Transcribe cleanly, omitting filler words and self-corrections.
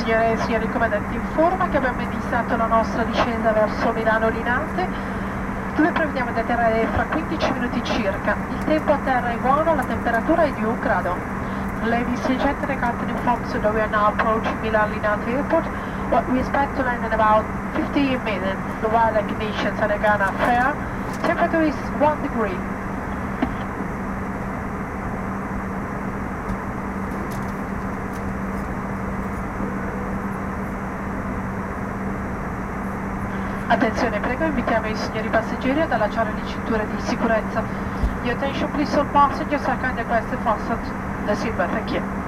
Signore e signori, comandante informa che abbiamo iniziato la nostra discesa verso Milano Linate, dove prevediamo di atterrare fra 15 minuti circa. Il tempo a terra è buono, la temperatura è di 1 grado. Ladies and gentlemen, the captain informs you that we are now approaching Milan Linate Airport. What we expect to land in about 15 minutes. The wild conditions are gonna fair. Temperature is 1 degree. Attenzione, prego, invitiamo i signori passeggeri ad allacciare le cinture di sicurezza. Your attention please all passengers are kindly requested to fasten the seatbelt. Thank you.